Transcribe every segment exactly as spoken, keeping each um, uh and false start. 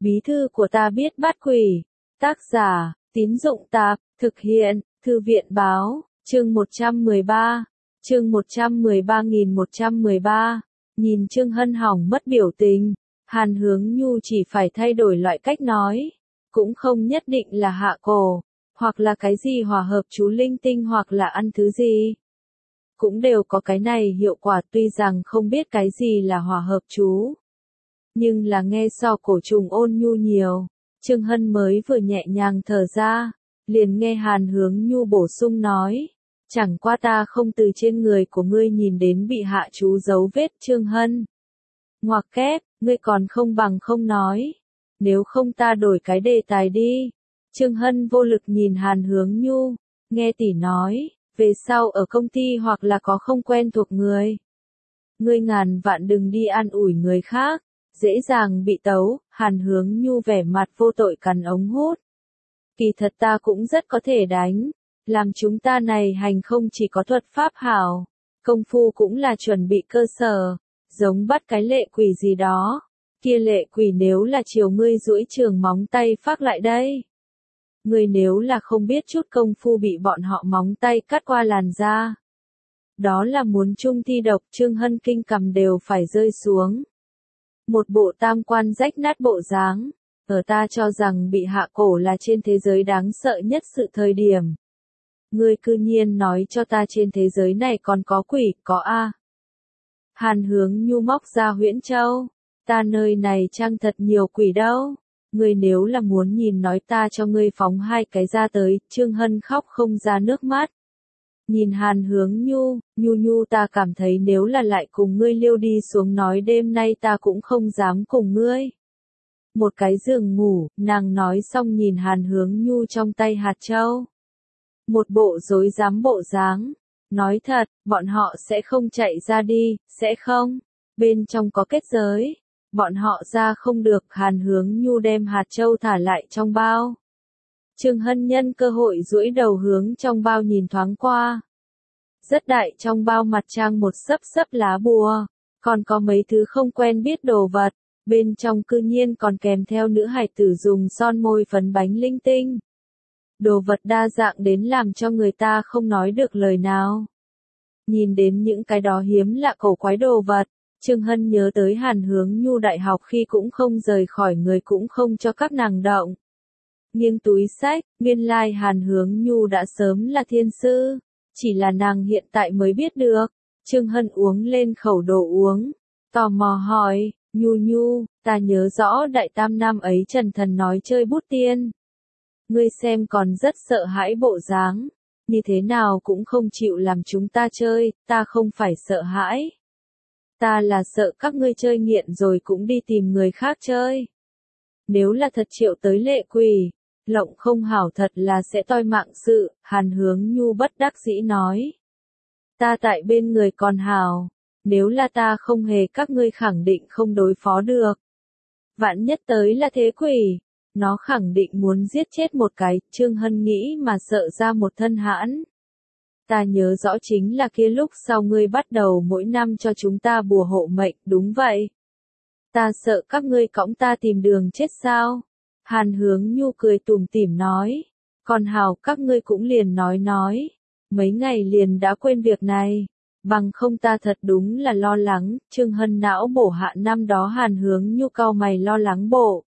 Bí thư của ta biết bắt quỷ. Tác giả, Tín Dụng Tạp, thực hiện, Thư viện Báo, chương một trăm mười ba, chương một trăm mười ba nghìn một trăm mười ba, nhìn Trương Hân hỏng mất biểu tình, Hàn Hướng Nhu chỉ phải thay đổi loại cách nói, cũng không nhất định là hạ cổ, hoặc là cái gì hòa hợp chú linh tinh hoặc là ăn thứ gì. Cũng đều có cái này hiệu quả tuy rằng không biết cái gì là hòa hợp chú. Nhưng là nghe so cổ trùng ôn nhu nhiều, Trương Hân mới vừa nhẹ nhàng thở ra, liền nghe Hàn Hướng Nhu bổ sung nói, chẳng qua ta không từ trên người của ngươi nhìn đến bị hạ chú dấu vết. Trương Hân ngoặc kép, ngươi còn không bằng không nói, nếu không ta đổi cái đề tài đi. Trương Hân vô lực nhìn Hàn Hướng Nhu, nghe tỷ nói, về sau ở công ty hoặc là có không quen thuộc người. Ngươi ngàn vạn đừng đi an ủi người khác, dễ dàng bị tấu. Hàn Hướng Nhu vẻ mặt vô tội cắn ống hút. Kỳ thật ta cũng rất có thể đánh, làm chúng ta này hành không chỉ có thuật pháp hảo, công phu cũng là chuẩn bị cơ sở, giống bắt cái lệ quỷ gì đó, kia lệ quỷ nếu là chiều ngươi duỗi trường móng tay phác lại đây. Ngươi nếu là không biết chút công phu bị bọn họ móng tay cắt qua làn da. Đó là muốn chung thi độc. Trương Hân kinh cầm đều phải rơi xuống. Một bộ tam quan rách nát bộ dáng, ở ta cho rằng bị hạ cổ là trên thế giới đáng sợ nhất sự thời điểm. Ngươi cư nhiên nói cho ta trên thế giới này còn có quỷ, có a. Hàn Hướng Nhu móc ra huyễn châu, ta nơi này chăng thật nhiều quỷ đâu. Ngươi nếu là muốn nhìn nói ta cho ngươi phóng hai cái ra tới. Trương Hân khóc không ra nước mắt. Nhìn Hàn Hướng Nhu, Nhu Nhu ta cảm thấy nếu là lại cùng ngươi liêu đi xuống nói đêm nay ta cũng không dám cùng ngươi. Một cái giường ngủ, nàng nói xong nhìn Hàn Hướng Nhu trong tay hạt châu. Một bộ dối dám bộ dáng. Nói thật, bọn họ sẽ không chạy ra đi, sẽ không? Bên trong có kết giới. Bọn họ ra không được. Hàn Hướng Nhu đem hạt châu thả lại trong bao. Trương Hân nhân cơ hội duỗi đầu hướng trong bao nhìn thoáng qua. Rất đại, trong bao mặt trang một xấp xấp lá bùa, còn có mấy thứ không quen biết đồ vật, bên trong cư nhiên còn kèm theo nữ hài tử dùng son môi phấn bánh linh tinh. Đồ vật đa dạng đến làm cho người ta không nói được lời nào. Nhìn đến những cái đó hiếm lạ cổ quái đồ vật, Trương Hân nhớ tới Hàn Hướng Nhu đại học khi cũng không rời khỏi người cũng không cho các nàng động. Nghiêng túi sách, nguyên lai like Hàn Hướng Nhu đã sớm là thiên sư, chỉ là nàng hiện tại mới biết được. Trương Hân uống lên khẩu đồ uống, tò mò hỏi, Nhu Nhu, ta nhớ rõ đại tam năm ấy Trần Thần nói chơi bút tiên. Ngươi xem còn rất sợ hãi bộ dáng, như thế nào cũng không chịu làm chúng ta chơi. Ta không phải sợ hãi. Ta là sợ các ngươi chơi nghiện rồi cũng đi tìm người khác chơi. Nếu là thật triệu tới lệ quỷ, lộng không hảo thật là sẽ toi mạng sự. Hàn Hướng Nhu bất đắc dĩ nói. Ta tại bên người còn hảo, nếu là ta không hề các ngươi khẳng định không đối phó được. Vạn nhất tới là thế quỷ, nó khẳng định muốn giết chết một cái. Trương Hân nghĩ mà sợ ra một thân hãn. Ta nhớ rõ chính là kia lúc sau ngươi bắt đầu mỗi năm cho chúng ta bùa hộ mệnh, đúng vậy. Ta sợ các ngươi cõng ta tìm đường chết sao? Hàn Hướng Nhu cười tủm tỉm nói. Còn hảo các ngươi cũng liền nói nói. Mấy ngày liền đã quên việc này. Bằng không ta thật đúng là lo lắng. Trương Hân não bổ hạ năm đó Hàn Hướng Nhu cau mày lo lắng bộ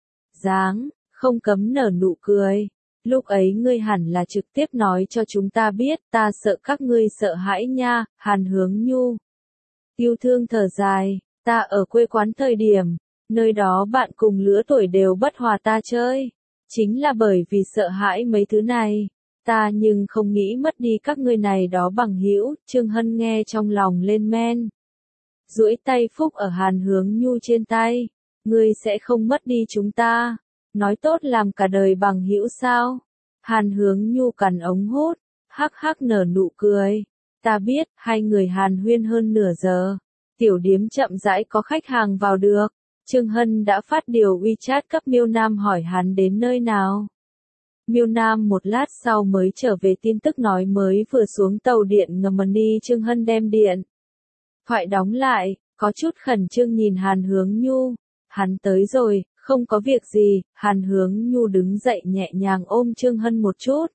dáng, không cấm nở nụ cười. Lúc ấy ngươi hẳn là trực tiếp nói cho chúng ta biết. Ta sợ các ngươi sợ hãi nha. Hàn Hướng Nhu yêu thương thở dài. Ta ở quê quán thời điểm, nơi đó bạn cùng lứa tuổi đều bất hòa ta chơi. Chính là bởi vì sợ hãi mấy thứ này. Ta nhưng không nghĩ mất đi các ngươi này đó bằng hữu. Trương Hân nghe trong lòng lên men. Duỗi tay phúc ở Hàn Hướng Nhu trên tay. Ngươi sẽ không mất đi chúng ta. Nói tốt làm cả đời bằng hữu sao? Hàn Hướng Nhu cắn ống hút, hắc hắc nở nụ cười. Ta biết. Hai người hàn huyên hơn nửa giờ. Tiểu điếm chậm rãi có khách hàng vào được. Trương Hân đã phát điều WeChat cấp Miêu Nam hỏi hắn đến nơi nào. Miêu Nam một lát sau mới trở về tin tức nói mới vừa xuống tàu điện ngầm đi. Trương Hân đem điện thoại đóng lại, có chút khẩn trương nhìn Hàn Hướng Nhu. Hắn tới rồi, Không có việc gì, Hàn Hướng Nhu đứng dậy nhẹ nhàng ôm Trương Hân một chút.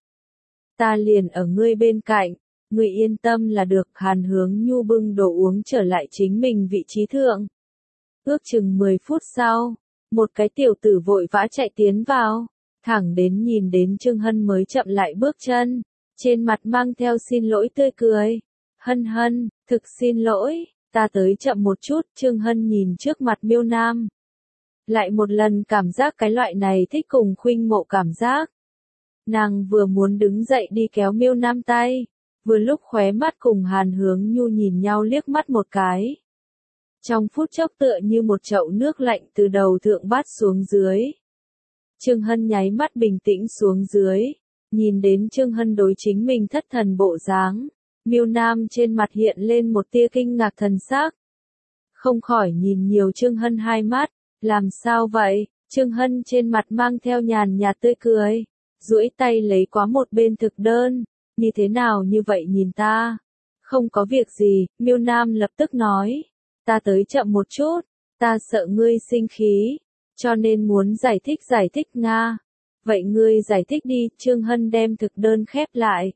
Ta liền ở ngươi bên cạnh, ngươi yên tâm là được. Hàn Hướng Nhu bưng đồ uống trở lại chính mình vị trí thượng. Ước chừng mười phút sau, một cái tiểu tử vội vã chạy tiến vào, thẳng đến nhìn đến Trương Hân mới chậm lại bước chân, trên mặt mang theo xin lỗi tươi cười. Hân Hân, thực xin lỗi, ta tới chậm một chút. Trương Hân nhìn trước mặt Miêu Nam, lại một lần cảm giác cái loại này thích cùng khuynh mộ cảm giác. Nàng vừa muốn đứng dậy đi kéo Miêu Nam tay, vừa lúc khóe mắt cùng Hàn Hướng Nhu nhìn nhau liếc mắt một cái. Trong phút chốc tựa như một chậu nước lạnh từ đầu thượng bát xuống dưới. Trương Hân nháy mắt bình tĩnh xuống dưới, nhìn đến Trương Hân đối chính mình thất thần bộ dáng, Miêu Nam trên mặt hiện lên một tia kinh ngạc thần sắc. Không khỏi nhìn nhiều Trương Hân hai mắt, làm sao vậy? Trương Hân trên mặt mang theo nhàn nhạt tươi cười, duỗi tay lấy quá một bên thực đơn, như thế nào như vậy nhìn ta? Không có việc gì, Miêu Nam lập tức nói, ta tới chậm một chút, ta sợ ngươi sinh khí, cho nên muốn giải thích giải thích Nga. Vậy ngươi giải thích đi. Trương Hân đem thực đơn khép lại.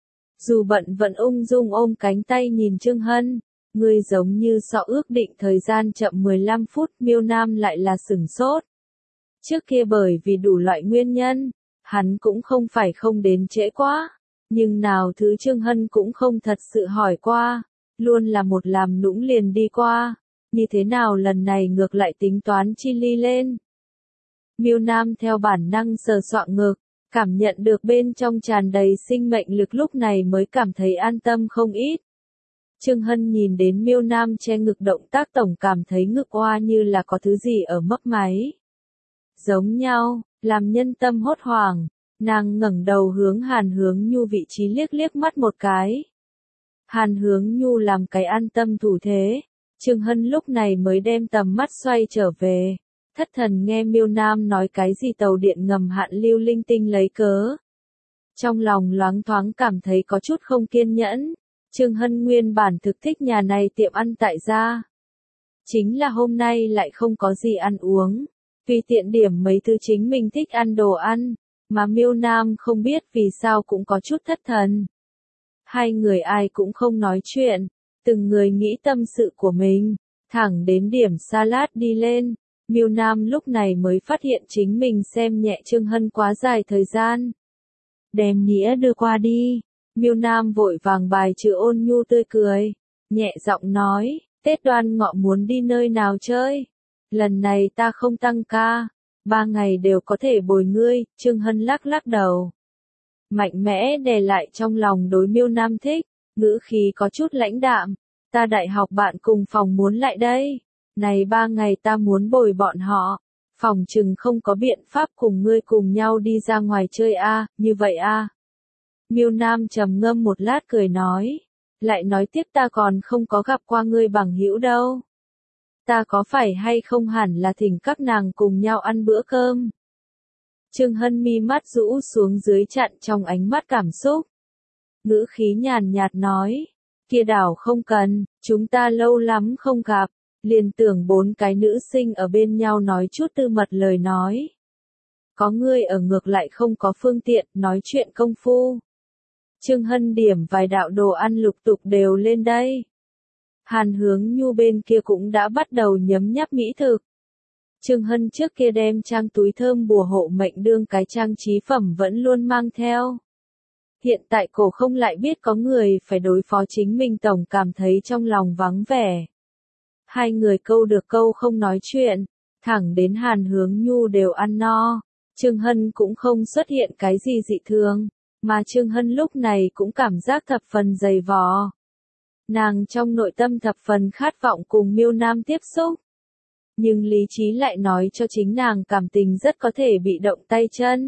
Dù bận vẫn ung dung ôm cánh tay nhìn Trương Hân, ngươi giống như sọ ước định thời gian chậm mười lăm phút. Miêu Nam lại là sửng sốt. Trước kia bởi vì đủ loại nguyên nhân, hắn cũng không phải không đến trễ quá, nhưng nào thứ Trương Hân cũng không thật sự hỏi qua, luôn là một làm nũng liền đi qua, như thế nào lần này ngược lại tính toán chi ly lên. Miêu Nam theo bản năng sờ soạng ngực, cảm nhận được bên trong tràn đầy sinh mệnh lực, lúc này mới cảm thấy an tâm không ít. Trương Hân nhìn đến Miêu Nam che ngực động tác tổng cảm thấy ngực oa như là có thứ gì ở mấp máy. Giống nhau, làm nhân tâm hốt hoảng, nàng ngẩng đầu hướng Hàn Hướng Nhu vị trí liếc liếc mắt một cái. Hàn Hướng Nhu làm cái an tâm thủ thế, Trương Hân lúc này mới đem tầm mắt xoay trở về, thất thần nghe Miêu Nam nói cái gì tàu điện ngầm hạn lưu linh tinh lấy cớ. Trong lòng loáng thoáng cảm thấy có chút không kiên nhẫn, Trương Hân nguyên bản thực thích nhà này tiệm ăn tại gia. Chính là hôm nay lại không có gì ăn uống, vì tiện điểm mấy thứ chính mình thích ăn đồ ăn, mà Miêu Nam không biết vì sao cũng có chút thất thần. Hai người ai cũng không nói chuyện, từng người nghĩ tâm sự của mình, thẳng đến điểm salad đi lên, Miêu Nam lúc này mới phát hiện chính mình xem nhẹ Trương Hân quá dài thời gian. Đem nĩa đưa qua đi, Miêu Nam vội vàng bài trừ ôn nhu tươi cười, nhẹ giọng nói, Tết Đoan Ngọ muốn đi nơi nào chơi? Lần này ta không tăng ca, ba ngày đều có thể bồi ngươi. Trương Hân lắc lắc đầu, mạnh mẽ đè lại trong lòng đối Miêu Nam thích, ngữ khí có chút lãnh đạm, ta đại học bạn cùng phòng muốn lại đây, này ba ngày ta muốn bồi bọn họ, phòng chừng không có biện pháp cùng ngươi cùng nhau đi ra ngoài chơi a, như vậy a. Miêu Nam trầm ngâm một lát cười nói, lại nói tiếp ta còn không có gặp qua ngươi bằng hữu đâu. Ta có phải hay không hẳn là thỉnh các nàng cùng nhau ăn bữa cơm? Trương Hân mi mắt rũ xuống dưới chặn trong ánh mắt cảm xúc. Ngữ khí nhàn nhạt nói, kia đảo không cần, chúng ta lâu lắm không gặp, liền tưởng bốn cái nữ sinh ở bên nhau nói chút tư mật lời nói. Có ngươi ở ngược lại không có phương tiện nói chuyện công phu. Trương Hân điểm vài đạo đồ ăn lục tục đều lên đây. Hàn Hướng Nhu bên kia cũng đã bắt đầu nhấm nháp mỹ thực. Trương Hân trước kia đem trang túi thơm bùa hộ mệnh đương cái trang trí phẩm vẫn luôn mang theo. Hiện tại cổ không lại biết có người phải đối phó chính mình, tổng cảm thấy trong lòng vắng vẻ. Hai người câu được câu không nói chuyện, thẳng đến Hàn Hướng Nhu đều ăn no. Trương Hân cũng không xuất hiện cái gì dị thường, mà Trương Hân lúc này cũng cảm giác thập phần dày vò. Nàng trong nội tâm thập phần khát vọng cùng Miêu Nam tiếp xúc. Nhưng lý trí lại nói cho chính nàng cảm tình rất có thể bị động tay chân.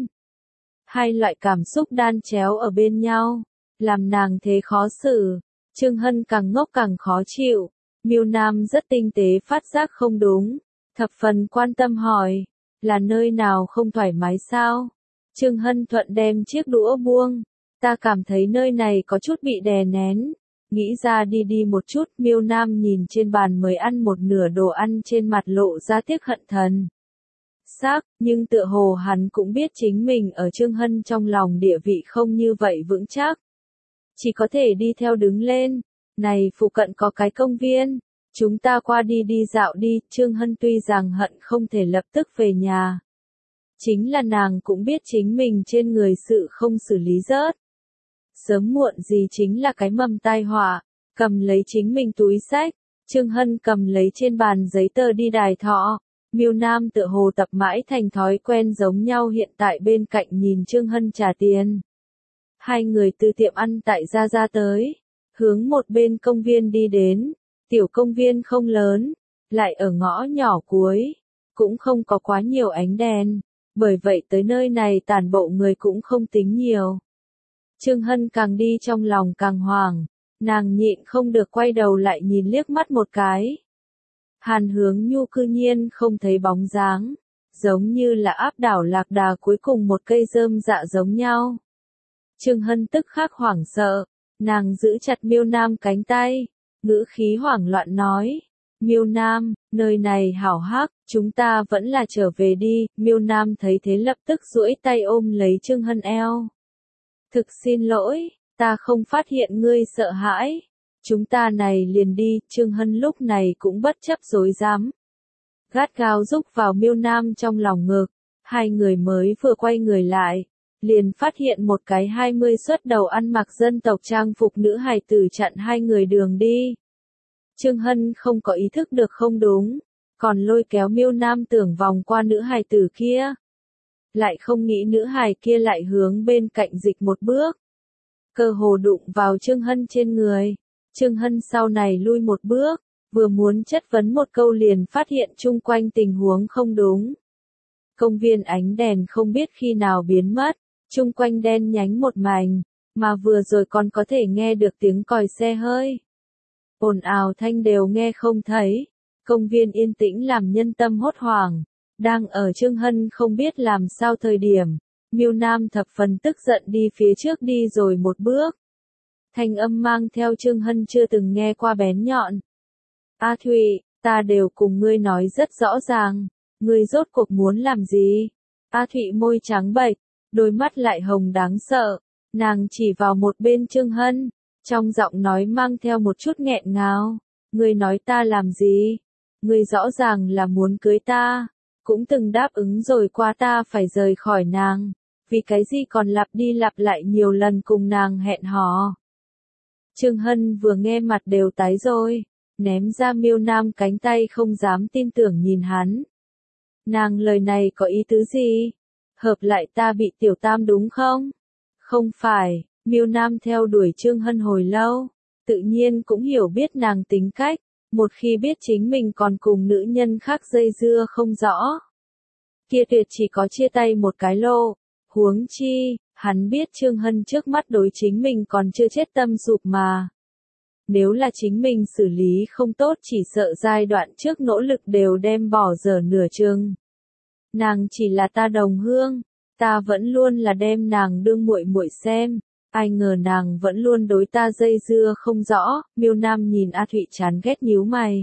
Hai loại cảm xúc đan chéo ở bên nhau, làm nàng thế khó xử. Trương Hân càng ngốc càng khó chịu. Miêu Nam rất tinh tế phát giác không đúng, thập phần quan tâm hỏi, là nơi nào không thoải mái sao? Trương Hân thuận đem chiếc đũa buông, ta cảm thấy nơi này có chút bị đè nén, nghĩ ra đi đi một chút. Miêu Nam nhìn trên bàn mới ăn một nửa đồ ăn trên mặt lộ ra tiếc hận thần. sắc, nhưng tựa hồ hắn cũng biết chính mình ở Trương Hân trong lòng địa vị không như vậy vững chắc. Chỉ có thể đi theo đứng lên. Này phụ cận có cái công viên. Chúng ta qua đi đi dạo đi. Trương Hân tuy rằng hận không thể lập tức về nhà. Chính là nàng cũng biết chính mình trên người sự không xử lý rớt. Sớm muộn gì chính là cái mầm tai họa. Cầm lấy chính mình túi sách. Trương Hân cầm lấy trên bàn giấy tờ đi đài thọ. Miêu Nam tựa hồ tập mãi thành thói quen giống nhau hiện tại bên cạnh nhìn Trương Hân trả tiền. Hai người từ tiệm ăn tại ra ra tới, hướng một bên công viên đi đến, tiểu công viên không lớn, lại ở ngõ nhỏ cuối, cũng không có quá nhiều ánh đèn, bởi vậy tới nơi này tản bộ người cũng không tính nhiều. Trương Hân càng đi trong lòng càng hoảng, nàng nhịn không được quay đầu lại nhìn liếc mắt một cái. Hàn Hướng Nhu cư nhiên không thấy bóng dáng, giống như là áp đảo lạc đà cuối cùng một cây rơm dạ giống nhau. Trương Hân tức khắc hoảng sợ, nàng giữ chặt Miêu Nam cánh tay, ngữ khí hoảng loạn nói, Miêu Nam, nơi này hảo hắc, chúng ta vẫn là trở về đi. Miêu Nam thấy thế lập tức duỗi tay ôm lấy Trương Hân eo. Thực xin lỗi, ta không phát hiện ngươi sợ hãi. Chúng ta này liền đi. Trương Hân lúc này cũng bất chấp dối dám. Gắt gao rúc vào Miêu Nam trong lòng ngực, hai người mới vừa quay người lại. Liền phát hiện một cái hai mươi xuất đầu ăn mặc dân tộc trang phục nữ hài tử chặn hai người đường đi. Trương Hân không có ý thức được không đúng, còn lôi kéo Miêu Nam tưởng vòng qua nữ hài tử kia. Lại không nghĩ nữ hài kia lại hướng bên cạnh dịch một bước. Cơ hồ đụng vào Trương Hân trên người. Trương Hân sau này lui một bước, vừa muốn chất vấn một câu liền phát hiện chung quanh tình huống không đúng. Công viên ánh đèn không biết khi nào biến mất. Chung quanh đen nhánh một mảnh, mà vừa rồi còn có thể nghe được tiếng còi xe hơi. Ồn ào thanh đều nghe không thấy, công viên yên tĩnh làm nhân tâm hốt hoảng. Đang ở Trương Hân không biết làm sao thời điểm, Miêu Nam thập phần tức giận đi phía trước đi rồi một bước. Thanh âm mang theo Trương Hân chưa từng nghe qua bén nhọn. A Thụy, ta đều cùng ngươi nói rất rõ ràng, ngươi rốt cuộc muốn làm gì? A Thụy môi trắng bệch. Đôi mắt lại hồng đáng sợ, nàng chỉ vào một bên Trương Hân, trong giọng nói mang theo một chút nghẹn ngào, ngươi nói ta làm gì? Ngươi rõ ràng là muốn cưới ta, cũng từng đáp ứng rồi qua ta phải rời khỏi nàng, vì cái gì còn lặp đi lặp lại nhiều lần cùng nàng hẹn hò. Trương Hân vừa nghe mặt đều tái rồi, ném ra Miêu Nam cánh tay không dám tin tưởng nhìn hắn. Nàng lời này có ý tứ gì? Hợp lại ta bị tiểu tam đúng không? Không phải, Miêu Nam theo đuổi Trương Hân hồi lâu, tự nhiên cũng hiểu biết nàng tính cách, một khi biết chính mình còn cùng nữ nhân khác dây dưa không rõ. Kia tuyệt chỉ có chia tay một cái lô, huống chi, hắn biết Trương Hân trước mắt đối chính mình còn chưa chết tâm sụp mà. Nếu là chính mình xử lý không tốt chỉ sợ giai đoạn trước nỗ lực đều đem bỏ dở nửa chừng. Nàng chỉ là ta đồng hương, ta vẫn luôn là đem nàng đương muội muội xem, ai ngờ nàng vẫn luôn đối ta dây dưa không rõ. Miêu Nam nhìn A Thụy chán ghét nhíu mày.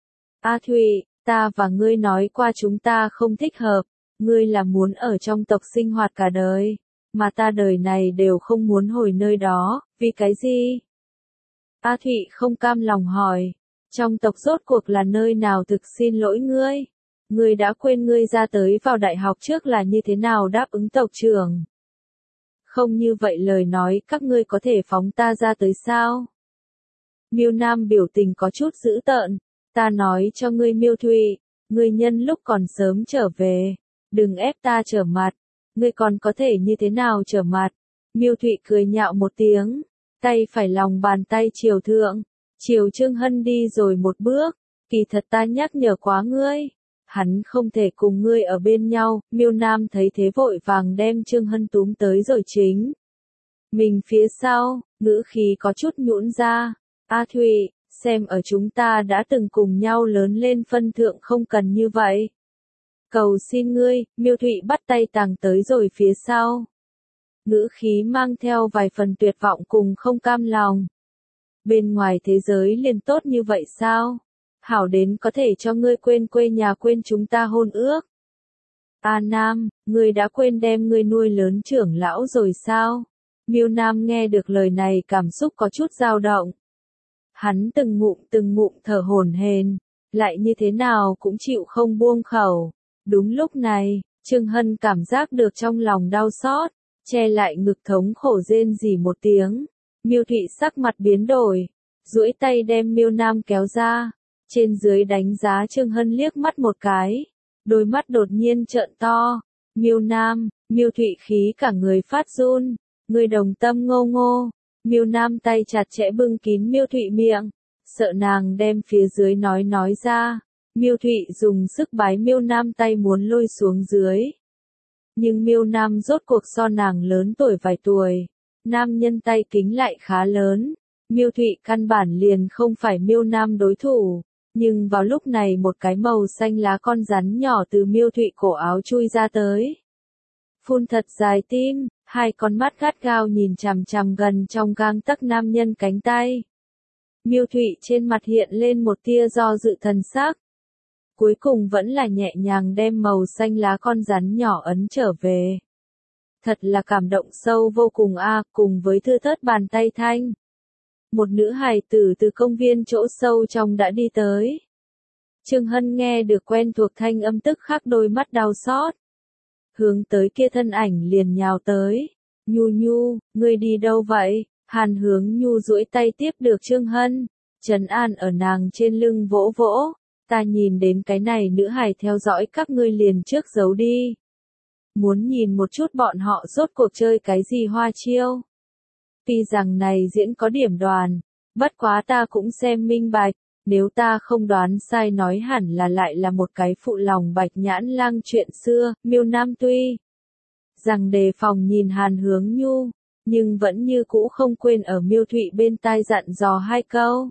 A Thụy, ta và ngươi nói qua chúng ta không thích hợp, ngươi là muốn ở trong tộc sinh hoạt cả đời, mà ta đời này đều không muốn hồi nơi đó, vì cái gì? A Thụy không cam lòng hỏi, trong tộc rốt cuộc là nơi nào thực xin lỗi ngươi? Ngươi đã quên ngươi ra tới vào đại học trước là như thế nào đáp ứng tộc trưởng? Không như vậy lời nói các ngươi có thể phóng ta ra tới sao? Miêu Nam biểu tình có chút dữ tợn, ta nói cho ngươi Miêu Thụy, ngươi nhân lúc còn sớm trở về, đừng ép ta trở mặt, ngươi còn có thể như thế nào trở mặt? Miêu Thụy cười nhạo một tiếng, tay phải lòng bàn tay chiều thượng, chiều Trương Hân đi rồi một bước, kỳ thật ta nhắc nhở quá ngươi. Hắn không thể cùng ngươi ở bên nhau. Miêu Nam thấy thế vội vàng đem Trương Hân túm tới rồi chính. Mình phía sau, ngữ khí có chút nhũn ra. A Thụy, xem ở chúng ta đã từng cùng nhau lớn lên phân thượng không cần như vậy. Cầu xin ngươi. Miêu Thụy bắt tay tàng tới rồi phía sau. Ngữ khí mang theo vài phần tuyệt vọng cùng không cam lòng. Bên ngoài thế giới liền tốt như vậy sao? Hảo đến có thể cho ngươi quên quê nhà quên chúng ta hôn ước. A Nam, ngươi đã quên đem ngươi nuôi lớn trưởng lão rồi sao? Miêu Nam nghe được lời này cảm xúc có chút dao động. Hắn từng ngụm từng ngụm thở hổn hển, lại như thế nào cũng chịu không buông khẩu. Đúng lúc này, Trương Hân cảm giác được trong lòng đau xót, che lại ngực thống khổ rên rỉ một tiếng. Miêu Thụy sắc mặt biến đổi, duỗi tay đem Miêu Nam kéo ra, trên dưới đánh giá Trương Hân liếc mắt một cái, đôi mắt đột nhiên trợn to. Miêu Nam, Miêu Thụy khí cả người phát run, người đồng tâm ngô ngô. Miêu Nam tay chặt chẽ bưng kín Miêu Thụy miệng, sợ nàng đem phía dưới nói nói ra. Miêu Thụy dùng sức bái Miêu Nam tay muốn lôi xuống dưới. Nhưng Miêu Nam rốt cuộc so nàng lớn tuổi vài tuổi, nam nhân tay kính lại khá lớn. Miêu Thụy căn bản liền không phải Miêu Nam đối thủ, nhưng vào lúc này một cái màu xanh lá con rắn nhỏ từ Miêu Thụy cổ áo chui ra tới. Phun thật dài tim, hai con mắt gắt gao nhìn chằm chằm gần trong gang tấc nam nhân cánh tay. Miêu Thụy trên mặt hiện lên một tia do dự thần sắc. Cuối cùng vẫn là nhẹ nhàng đem màu xanh lá con rắn nhỏ ấn trở về. Thật là cảm động sâu vô cùng a, cùng với thưa thớt bàn tay thanh. Một nữ hài tử từ công viên chỗ sâu trong đã đi tới. Trương Hân nghe được quen thuộc thanh âm tức khắc đôi mắt đau xót. Hướng tới kia thân ảnh liền nhào tới. Nhu Nhu, ngươi đi đâu vậy? Hàn Hướng Nhu duỗi tay tiếp được Trương Hân, trấn an ở nàng trên lưng vỗ vỗ. Ta nhìn đến cái này nữ hài theo dõi các ngươi liền trước giấu đi. Muốn nhìn một chút bọn họ rốt cuộc chơi cái gì hoa chiêu. Tuy rằng này diễn có điểm đoàn, bất quá ta cũng xem minh bạch, nếu ta không đoán sai nói hẳn là lại là một cái phụ lòng Bạch Nhãn Lang chuyện xưa. Miêu Nam tuy rằng đề phòng nhìn Hàn Hướng Nhu, nhưng vẫn như cũ không quên ở Miêu Thụy bên tai dặn dò hai câu.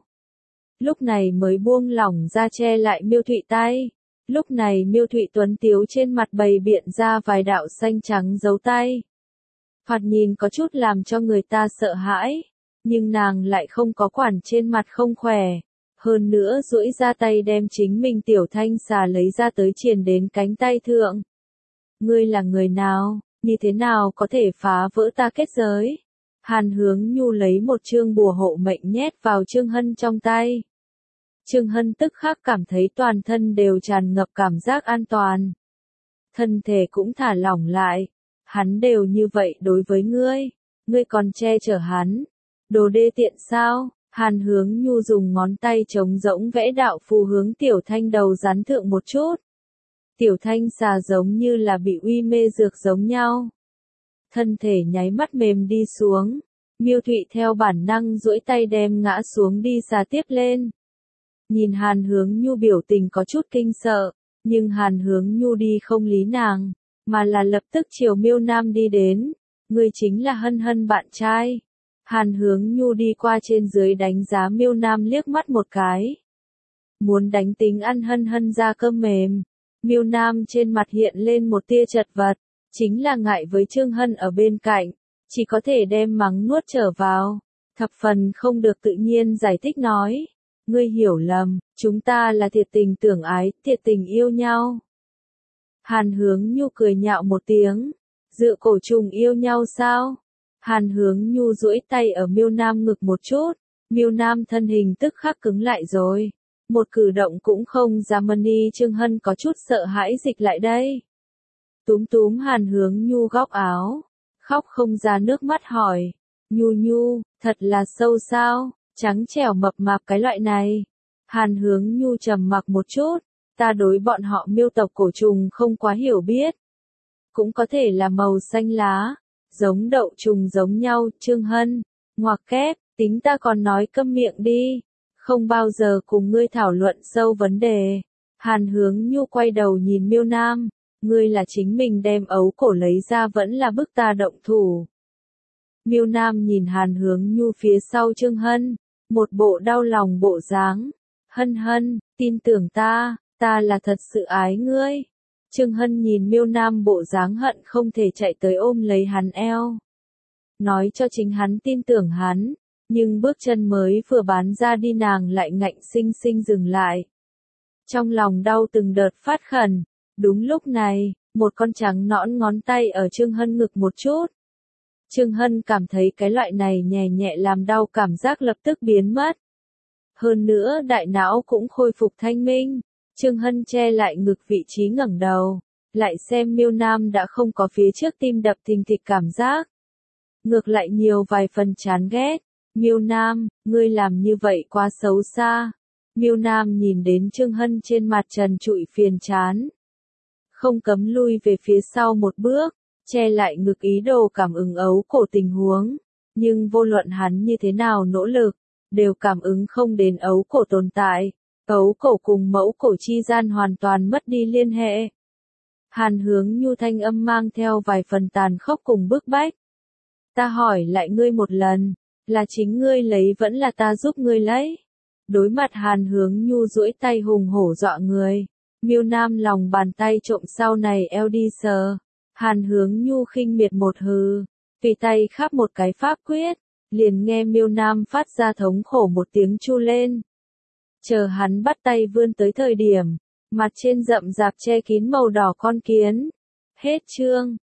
Lúc này mới buông lỏng ra che lại Miêu Thụy tay. Lúc này Miêu Thụy tuấn tiếu trên mặt bày biện ra vài đạo xanh trắng dấu tay. Thoạt nhìn có chút làm cho người ta sợ hãi, nhưng nàng lại không có quản trên mặt không khỏe. Hơn nữa duỗi ra tay đem chính mình tiểu thanh xà lấy ra tới truyền đến cánh tay thượng. Ngươi là người nào, như thế nào có thể phá vỡ ta kết giới? Hàn Hướng Nhu lấy một chương bùa hộ mệnh nhét vào Trương Hân trong tay. Trương Hân tức khắc cảm thấy toàn thân đều tràn ngập cảm giác an toàn. Thân thể cũng thả lỏng lại. Hắn đều như vậy đối với ngươi, ngươi còn che chở hắn. Đồ đê tiện sao? Hàn Hướng Nhu dùng ngón tay trống rỗng vẽ đạo phù hướng tiểu thanh đầu rắn thượng một chút. Tiểu thanh xà giống như là bị uy mê dược giống nhau. Thân thể nháy mắt mềm đi xuống. Miêu Thụy theo bản năng duỗi tay đem ngã xuống đi xà tiếp lên. Nhìn Hàn Hướng Nhu biểu tình có chút kinh sợ, nhưng Hàn Hướng Nhu đi không lý nàng, mà là lập tức chiều Miêu Nam đi đến. Ngươi chính là Hân Hân bạn trai. Hàn Hướng Nhu đi qua trên dưới đánh giá Miêu Nam liếc mắt một cái. Muốn đánh tính ăn Hân Hân ra cơm mềm. Miêu Nam trên mặt hiện lên một tia chật vật, chính là ngại với Trương Hân ở bên cạnh, chỉ có thể đem mắng nuốt trở vào. Thập phần không được tự nhiên giải thích nói. Ngươi hiểu lầm, chúng ta là thiệt tình tưởng ái, thiệt tình yêu nhau. Hàn Hướng Nhu cười nhạo một tiếng. Dựa cổ trùng yêu nhau sao? Hàn Hướng Nhu duỗi tay ở Miêu Nam ngực một chút. Miêu Nam thân hình tức khắc cứng lại rồi. Một cử động cũng không dám mani. Trương Hân có chút sợ hãi dịch lại đây. Túm túm Hàn Hướng Nhu góc áo. Khóc không ra nước mắt hỏi. Nhu Nhu, thật là sâu sao? Trắng trẻo mập mạp cái loại này. Hàn Hướng Nhu trầm mặc một chút. Ta đối bọn họ miêu tộc cổ trùng không quá hiểu biết. Cũng có thể là màu xanh lá. Giống đậu trùng giống nhau. Trương Hân, ngoặc kép, tính ta còn nói câm miệng đi. Không bao giờ cùng ngươi thảo luận sâu vấn đề. Hàn Hướng Nhu quay đầu nhìn Miêu Nam. Ngươi là chính mình đem ấu cổ lấy ra vẫn là bức ta động thủ. Miêu Nam nhìn Hàn Hướng Nhu phía sau Trương Hân. Một bộ đau lòng bộ dáng. Hân Hân, tin tưởng ta, ta là thật sự ái ngươi. Trương Hân nhìn Miêu Nam bộ dáng hận không thể chạy tới ôm lấy hắn eo. Nói cho chính hắn tin tưởng hắn, nhưng bước chân mới vừa bán ra đi nàng lại ngạnh sinh sinh dừng lại. Trong lòng đau từng đợt phát khẩn, đúng lúc này, một con trắng nõn ngón tay ở Trương Hân ngực một chút. Trương Hân cảm thấy cái loại này nhẹ nhẹ làm đau cảm giác lập tức biến mất. Hơn nữa đại não cũng khôi phục thanh minh. Trương Hân che lại ngực vị trí ngẩng đầu, lại xem Miêu Nam đã không có phía trước tim đập thình thịch cảm giác. Ngược lại nhiều vài phần chán ghét. Miêu Nam, ngươi làm như vậy quá xấu xa. Miêu Nam nhìn đến Trương Hân trên mặt trần trụi phiền chán. Không cấm lui về phía sau một bước, che lại ngực ý đồ cảm ứng ấu cổ tình huống. Nhưng vô luận hắn như thế nào nỗ lực, đều cảm ứng không đến ấu cổ tồn tại. Ấu cổ cùng mẫu cổ chi gian hoàn toàn mất đi liên hệ. Hàn Hướng Nhu thanh âm mang theo vài phần tàn khốc cùng bức bách. Ta hỏi lại ngươi một lần, là chính ngươi lấy vẫn là ta giúp ngươi lấy? Đối mặt Hàn Hướng Nhu duỗi tay hùng hổ dọa người. Miêu Nam lòng bàn tay trộm sau này eo đi sờ. Hàn Hướng Nhu khinh miệt một hừ, tùy tay khắp một cái pháp quyết, liền nghe Miêu Nam phát ra thống khổ một tiếng chu lên. Chờ hắn bắt tay vươn tới thời điểm, mặt trên rậm rạp che kín màu đỏ con kiến. Hết chương.